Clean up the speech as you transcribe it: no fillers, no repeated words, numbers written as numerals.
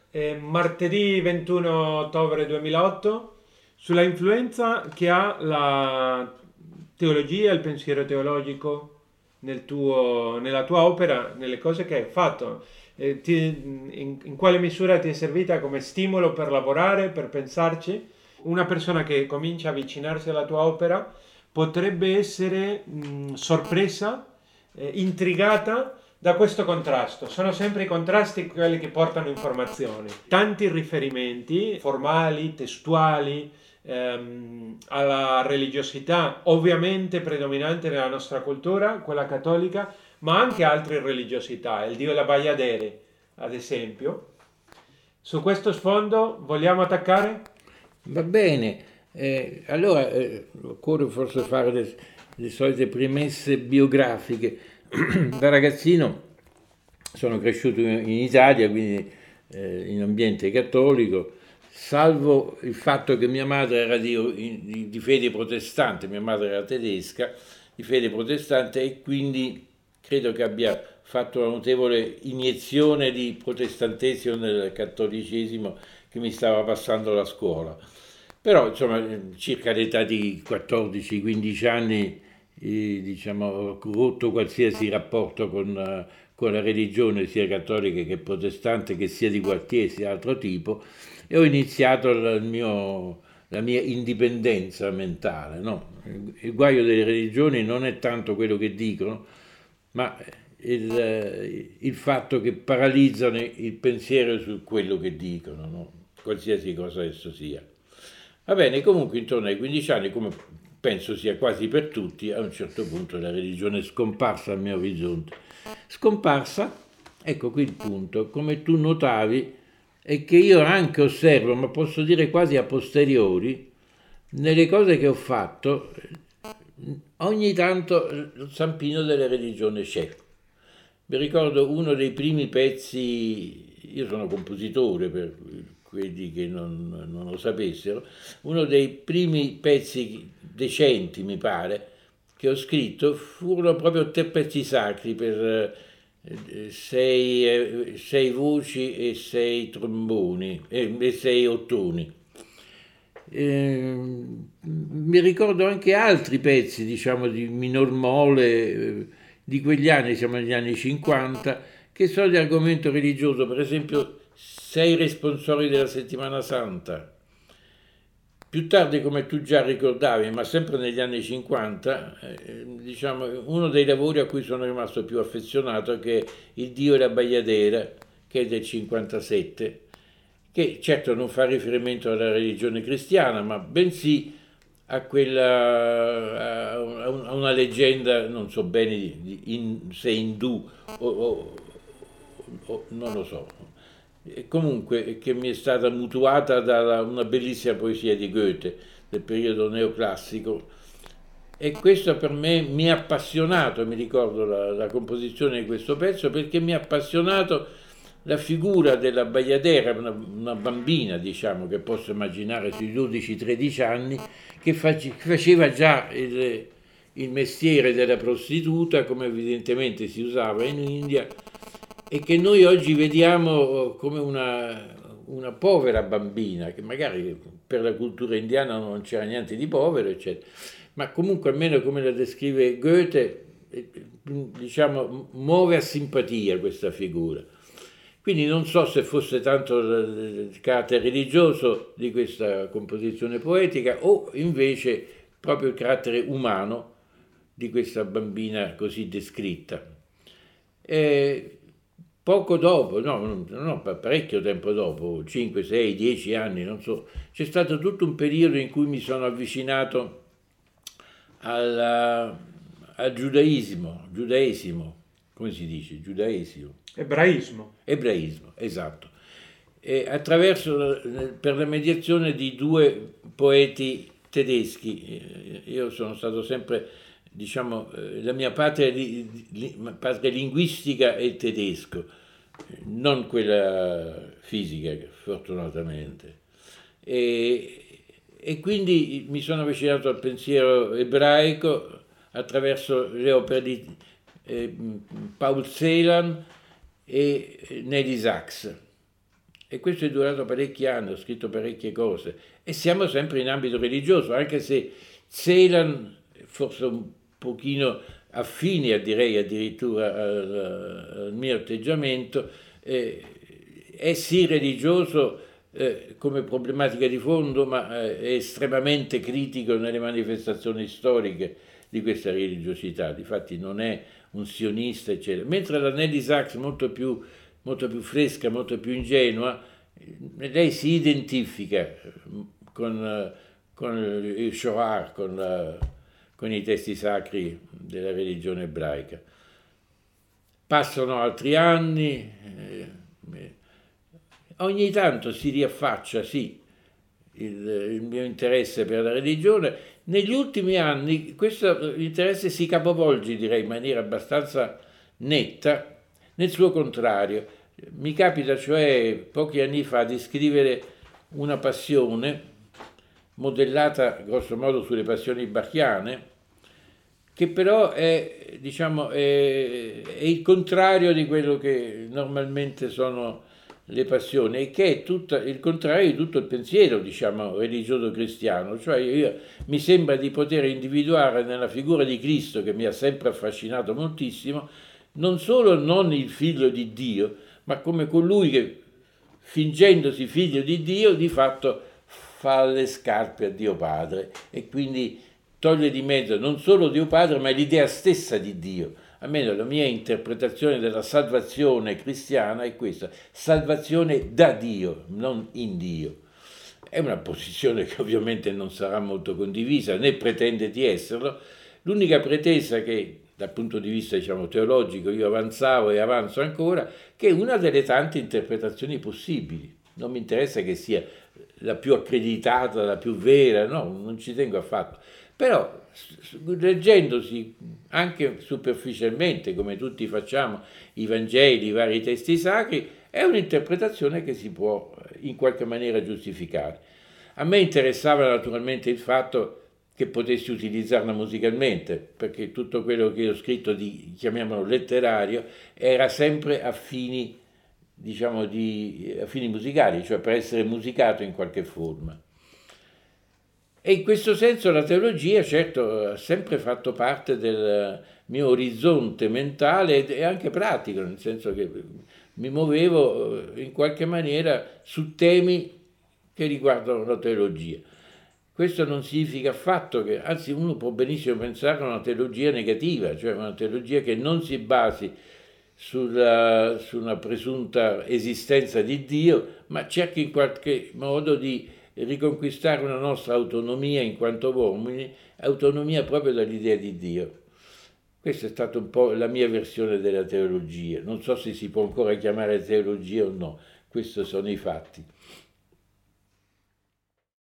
martedì 21 ottobre 2008, sulla influenza che ha la teologia, il pensiero teologico nella tua opera, nelle cose che hai fatto. In quale misura ti è servita come stimolo per lavorare, per pensarci? Una persona che comincia a avvicinarsi alla tua opera potrebbe essere sorpresa, intrigata da questo contrasto. Sono sempre i contrasti quelli che portano informazioni. Tanti riferimenti formali, testuali, alla religiosità, ovviamente predominante nella nostra cultura, quella cattolica, ma anche altre religiosità, il dio della Bayadere, ad esempio. Su questo sfondo vogliamo attaccare? Va bene, allora occorre forse fare le solite premesse biografiche. Da ragazzino sono cresciuto in Italia, quindi in ambiente cattolico, salvo il fatto che mia madre era di fede protestante, mia madre era tedesca, di fede protestante e quindi credo che abbia fatto una notevole iniezione di protestantesimo nel cattolicesimo che mi stava passando la scuola. Però, insomma, circa l'età di 14-15 anni, diciamo, ho rotto qualsiasi rapporto con la religione, sia cattolica che protestante, che sia di quartiere, sia di altro tipo, e ho iniziato la mia indipendenza mentale, no? Il guaio delle religioni non è tanto quello che dicono, ma il fatto che paralizzano il pensiero su quello che dicono, no? Qualsiasi cosa esso sia. Va bene, comunque intorno ai 15 anni, come penso sia quasi per tutti, a un certo punto la religione è scomparsa dal mio orizzonte. Scomparsa, ecco qui il punto, come tu notavi, è che io anche osservo, ma posso dire quasi a posteriori, nelle cose che ho fatto, ogni tanto lo zampino della religione c'è. Mi ricordo uno dei primi pezzi, io sono compositore per quelli che non lo sapessero, uno dei primi pezzi decenti, mi pare, che ho scritto furono proprio tre pezzi sacri per sei voci e sei tromboni e sei ottoni. Mi ricordo anche altri pezzi, diciamo, di minor mole, di quegli anni, siamo negli anni 50, che sono di argomento religioso, per esempio Sei responsori della settimana santa. Più tardi, come tu già ricordavi, ma sempre negli anni 50, diciamo, uno dei lavori a cui sono rimasto più affezionato che è Il Dio e la Bagliadera, che è del 57, che certo non fa riferimento alla religione cristiana, ma bensì a quella, a una leggenda, non so bene se indù o non lo so, e comunque che mi è stata mutuata da una bellissima poesia di Goethe del periodo neoclassico e questo per me mi ha appassionato, mi ricordo la composizione di questo pezzo perché mi ha appassionato la figura della Bagliadera, una bambina diciamo che posso immaginare sui 12-13 anni che faceva già il mestiere della prostituta come evidentemente si usava in India e che noi oggi vediamo come una povera bambina, che magari per la cultura indiana non c'era niente di povero, eccetera, ma comunque almeno come la descrive Goethe, diciamo, muove a simpatia questa figura. Quindi non so se fosse tanto il carattere religioso di questa composizione poetica o invece proprio il carattere umano di questa bambina così descritta. E poco dopo, no, parecchio tempo dopo, 5, 6, 10 anni, non so, c'è stato tutto un periodo in cui mi sono avvicinato al giudaesimo, come si dice? Giudaesimo. Ebraismo. Ebraismo, esatto. E attraverso, per la mediazione di due poeti tedeschi, io sono stato sempre, diciamo, la mia patria linguistica è il tedesco, non quella fisica, fortunatamente. E, e quindi mi sono avvicinato al pensiero ebraico attraverso le opere di Paul Celan e Nelly Sachs. e questo è durato parecchi anni, ho scritto parecchie cose e siamo sempre in ambito religioso, anche se Celan, forse un pochino affini, direi addirittura al mio atteggiamento, è sì religioso come problematica di fondo, ma è estremamente critico nelle manifestazioni storiche di questa religiosità. Difatti non è un sionista, eccetera. Mentre la Nelly Sachs, molto più fresca, molto più ingenua, lei si identifica con il Shoah, con i testi sacri della religione ebraica. Passano altri anni, ogni tanto si riaffaccia, sì, il mio interesse per la religione. Negli ultimi anni questo interesse si capovolge, direi, in maniera abbastanza netta, nel suo contrario. Mi capita, cioè, pochi anni fa, di scrivere una passione modellata grosso modo sulle passioni bachiane, che però è, diciamo, è il contrario di quello che normalmente sono le passioni e che è il contrario di tutto il pensiero, diciamo, religioso cristiano. Cioè mi sembra di poter individuare nella figura di Cristo, che mi ha sempre affascinato moltissimo, non solo non il figlio di Dio, ma come colui che, fingendosi figlio di Dio, di fatto fa le scarpe a Dio Padre e quindi toglie di mezzo non solo Dio Padre, ma l'idea stessa di Dio. Almeno la mia interpretazione della salvazione cristiana è questa: salvazione da Dio, non in Dio. È una posizione che ovviamente non sarà molto condivisa, né pretende di esserlo. L'unica pretesa che dal punto di vista, diciamo, teologico io avanzavo e avanzo ancora, che è una delle tante interpretazioni possibili. Non mi interessa che sia la più accreditata, la più vera, no, non ci tengo affatto. Però leggendosi anche superficialmente, come tutti facciamo, i Vangeli, i vari testi sacri, è un'interpretazione che si può in qualche maniera giustificare. A me interessava naturalmente il fatto che potessi utilizzarla musicalmente, perché tutto quello che ho scritto di, chiamiamolo letterario, era sempre a fini, diciamo, a fini musicali, cioè per essere musicato in qualche forma. E in questo senso la teologia, certo, ha sempre fatto parte del mio orizzonte mentale e anche pratico, nel senso che mi muovevo in qualche maniera su temi che riguardano la teologia. Questo non significa affatto che, anzi uno può benissimo pensare a una teologia negativa, cioè una teologia che non si basi su una presunta esistenza di Dio, ma cerchi in qualche modo di riconquistare una nostra autonomia in quanto uomini, autonomia proprio dall'idea di Dio. Questa è stata un po' la mia versione della teologia. Non so se si può ancora chiamare teologia o no, questi sono i fatti.